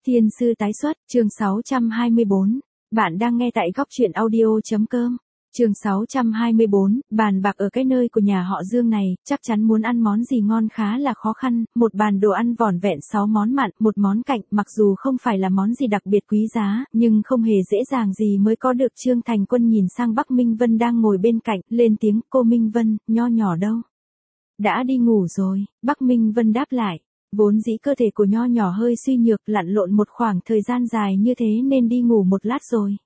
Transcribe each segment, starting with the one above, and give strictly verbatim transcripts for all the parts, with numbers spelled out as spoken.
Thiên sư tái xuất, chương sáu trăm hai mươi bốn. Bạn đang nghe tại góc truyện audio.com. Chương sáu trăm hai mươi bốn, bàn bạc ở cái nơi của nhà họ Dương này, chắc chắn muốn ăn món gì ngon khá là khó khăn, một bàn đồ ăn vỏn vẹn sáu món mặn, một món cạnh, mặc dù không phải là món gì đặc biệt quý giá, nhưng không hề dễ dàng gì mới có được. Trương Thành Quân nhìn sang Bắc Minh Vân đang ngồi bên cạnh, lên tiếng, cô Minh Vân, nho nhỏ đâu? Đã đi ngủ rồi, Bắc Minh Vân đáp lại. Vốn dĩ cơ thể của nho nhỏ hơi suy nhược, lặn lộn một khoảng thời gian dài như thế nên đi ngủ một lát rồi.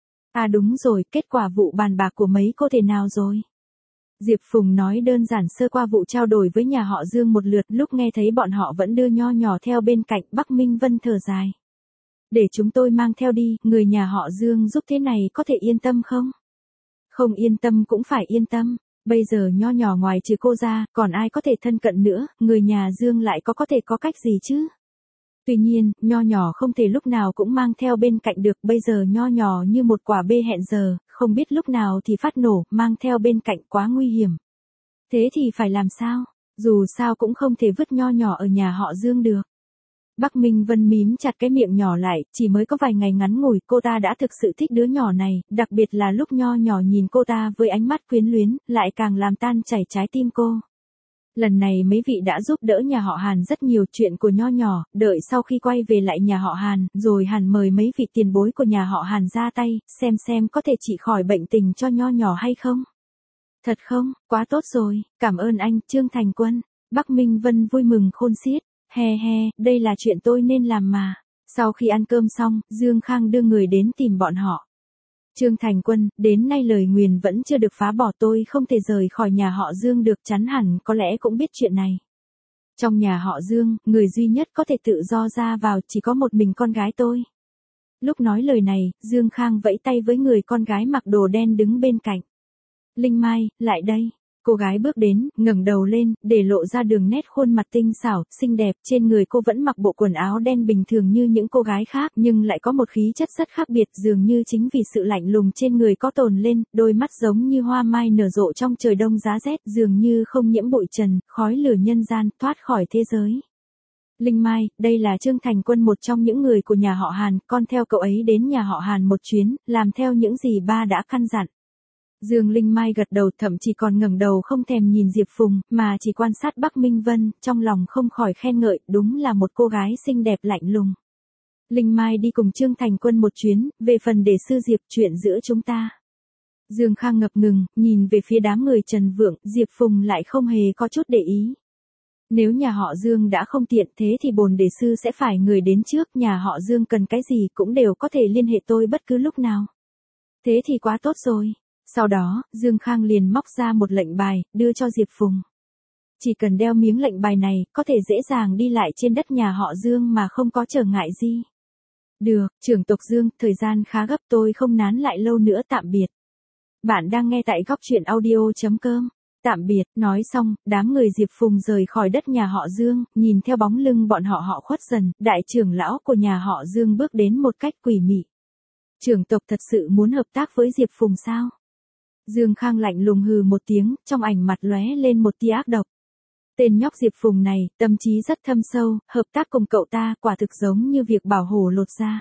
À đúng rồi, kết quả vụ bàn bạc của mấy cô thế nào rồi? Diệp Phùng nói đơn giản sơ qua vụ trao đổi với nhà họ Dương một lượt, lúc nghe thấy bọn họ vẫn đưa nho nhỏ theo bên cạnh, Bắc Minh Vân thở dài. Để chúng tôi mang theo đi, người nhà họ Dương giúp thế này có thể yên tâm không? Không yên tâm cũng phải yên tâm. Bây giờ nho nhỏ ngoài trừ cô ra, còn ai có thể thân cận nữa, người nhà Dương lại có có thể có cách gì chứ? Tuy nhiên, nho nhỏ không thể lúc nào cũng mang theo bên cạnh được, bây giờ nho nhỏ như một quả bê hẹn giờ, không biết lúc nào thì phát nổ, mang theo bên cạnh quá nguy hiểm. Thế thì phải làm sao? Dù sao cũng không thể vứt nho nhỏ ở nhà họ Dương được. Bắc Minh Vân mím chặt cái miệng nhỏ lại, chỉ mới có vài ngày ngắn ngủi, cô ta đã thực sự thích đứa nhỏ này, đặc biệt là lúc nho nhỏ nhìn cô ta với ánh mắt quyến luyến, lại càng làm tan chảy trái tim cô. Lần này mấy vị đã giúp đỡ nhà họ Hàn rất nhiều, chuyện của nho nhỏ, đợi sau khi quay về lại nhà họ Hàn, rồi Hàn mời mấy vị tiền bối của nhà họ Hàn ra tay, xem xem có thể trị khỏi bệnh tình cho nho nhỏ hay không. Thật không, quá tốt rồi, cảm ơn anh, Trương Thành Quân. Bắc Minh Vân vui mừng khôn xiết. He he, đây là chuyện tôi nên làm mà. Sau khi ăn cơm xong, Dương Khang đưa người đến tìm bọn họ. Trương Thành Quân, đến nay lời nguyền vẫn chưa được phá bỏ, tôi không thể rời khỏi nhà họ Dương được, chắn hẳn có lẽ cũng biết chuyện này. Trong nhà họ Dương, người duy nhất có thể tự do ra vào chỉ có một mình con gái tôi. Lúc nói lời này, Dương Khang vẫy tay với người con gái mặc đồ đen đứng bên cạnh. Linh Mai, lại đây. Cô gái bước đến, ngẩng đầu lên, để lộ ra đường nét khuôn mặt tinh xảo, xinh đẹp, trên người cô vẫn mặc bộ quần áo đen bình thường như những cô gái khác, nhưng lại có một khí chất rất khác biệt, dường như chính vì sự lạnh lùng trên người có tồn lên, đôi mắt giống như hoa mai nở rộ trong trời đông giá rét, dường như không nhiễm bụi trần, khói lửa nhân gian, thoát khỏi thế giới. Linh Mai, đây là Trương Thành Quân, một trong những người của nhà họ Hàn, con theo cậu ấy đến nhà họ Hàn một chuyến, làm theo những gì ba đã căn dặn. Dương Linh Mai gật đầu, thậm chí còn ngẩng đầu không thèm nhìn Diệp Phùng, mà chỉ quan sát Bắc Minh Vân, trong lòng không khỏi khen ngợi, đúng là một cô gái xinh đẹp lạnh lùng. Linh Mai đi cùng Trương Thành Quân một chuyến, về phần để sư Diệp, chuyện giữa chúng ta. Dương Khang ngập ngừng, nhìn về phía đám người Trần Vượng, Diệp Phùng lại không hề có chút để ý. Nếu nhà họ Dương đã không tiện, thế thì bồn đề sư sẽ phải người đến trước, nhà họ Dương cần cái gì cũng đều có thể liên hệ tôi bất cứ lúc nào. Thế thì quá tốt rồi. Sau đó, Dương Khang liền móc ra một lệnh bài, đưa cho Diệp Phùng. Chỉ cần đeo miếng lệnh bài này, có thể dễ dàng đi lại trên đất nhà họ Dương mà không có trở ngại gì. Được, trưởng tộc Dương, thời gian khá gấp, tôi không nán lại lâu nữa, tạm biệt. Bạn đang nghe tại góc truyện audio.com. Tạm biệt, nói xong, đám người Diệp Phùng rời khỏi đất nhà họ Dương, nhìn theo bóng lưng bọn họ họ khuất dần, đại trưởng lão của nhà họ Dương bước đến một cách quỷ mị. Trưởng tộc thật sự muốn hợp tác với Diệp Phùng sao? Dương Khang lạnh lùng hừ một tiếng, trong ảnh mặt lóe lên một tia ác độc. Tên nhóc Diệp Phùng này, tâm trí rất thâm sâu, hợp tác cùng cậu ta, quả thực giống như việc bảo hổ lột da.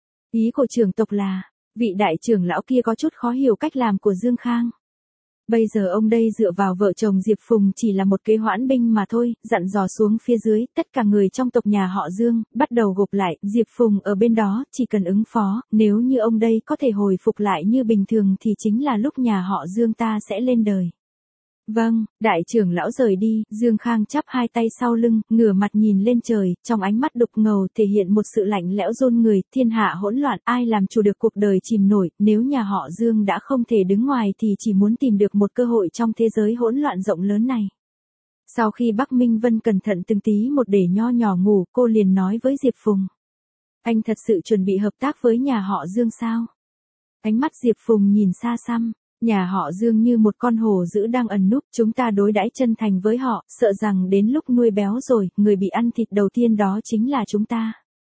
Ý của trưởng tộc là, vị đại trưởng lão kia có chút khó hiểu cách làm của Dương Khang. Bây giờ ông đây dựa vào vợ chồng Diệp Phùng chỉ là một kế hoãn binh mà thôi, dặn dò xuống phía dưới, tất cả người trong tộc nhà họ Dương, bắt đầu gộp lại, Diệp Phùng ở bên đó, chỉ cần ứng phó, nếu như ông đây có thể hồi phục lại như bình thường thì chính là lúc nhà họ Dương ta sẽ lên đời. Vâng, đại trưởng lão rời đi, Dương Khang chắp hai tay sau lưng, ngửa mặt nhìn lên trời, trong ánh mắt đục ngầu thể hiện một sự lạnh lẽo rôn người, thiên hạ hỗn loạn, ai làm chủ được cuộc đời chìm nổi, nếu nhà họ Dương đã không thể đứng ngoài thì chỉ muốn tìm được một cơ hội trong thế giới hỗn loạn rộng lớn này. Sau khi Bắc Minh Vân cẩn thận từng tí một để nho nhỏ ngủ, cô liền nói với Diệp Phùng. Anh thật sự chuẩn bị hợp tác với nhà họ Dương sao? Ánh mắt Diệp Phùng nhìn xa xăm. Nhà họ Dương như một con hổ dữ đang ẩn núp, chúng ta đối đãi chân thành với họ, sợ rằng đến lúc nuôi béo rồi, người bị ăn thịt đầu tiên đó chính là chúng ta.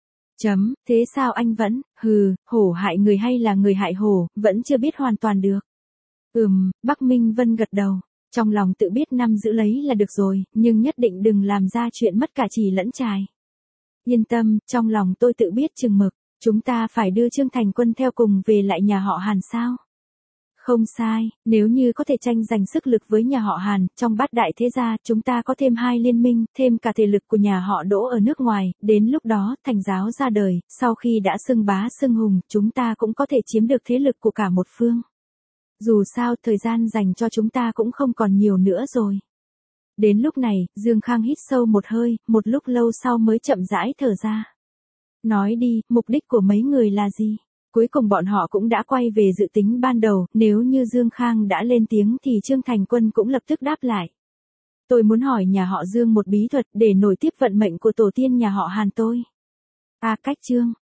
Chấm, thế sao anh vẫn, hừ, hổ hại người hay là người hại hổ, vẫn chưa biết hoàn toàn được. Ừm, Bắc Minh Vân gật đầu, trong lòng tự biết năm giữ lấy là được rồi, nhưng nhất định đừng làm ra chuyện mất cả chỉ lẫn trài. Yên tâm, trong lòng tôi tự biết chừng mực, chúng ta phải đưa Trương Thành Quân theo cùng về lại nhà họ Hàn sao? Không sai, nếu như có thể tranh giành sức lực với nhà họ Hàn, trong bát đại thế gia, chúng ta có thêm hai liên minh, thêm cả thể lực của nhà họ Đỗ ở nước ngoài, đến lúc đó, thành giáo ra đời, sau khi đã xưng bá xưng hùng, chúng ta cũng có thể chiếm được thế lực của cả một phương. Dù sao, thời gian dành cho chúng ta cũng không còn nhiều nữa rồi. Đến lúc này, Dương Khang hít sâu một hơi, một lúc lâu sau mới chậm rãi thở ra. Nói đi, mục đích của mấy người là gì? Cuối cùng bọn họ cũng đã quay về dự tính ban đầu, nếu như Dương Khang đã lên tiếng thì Trương Thành Quân cũng lập tức đáp lại. Tôi muốn hỏi nhà họ Dương một bí thuật để nổi tiếp vận mệnh của tổ tiên nhà họ Hàn tôi. À cách Trương,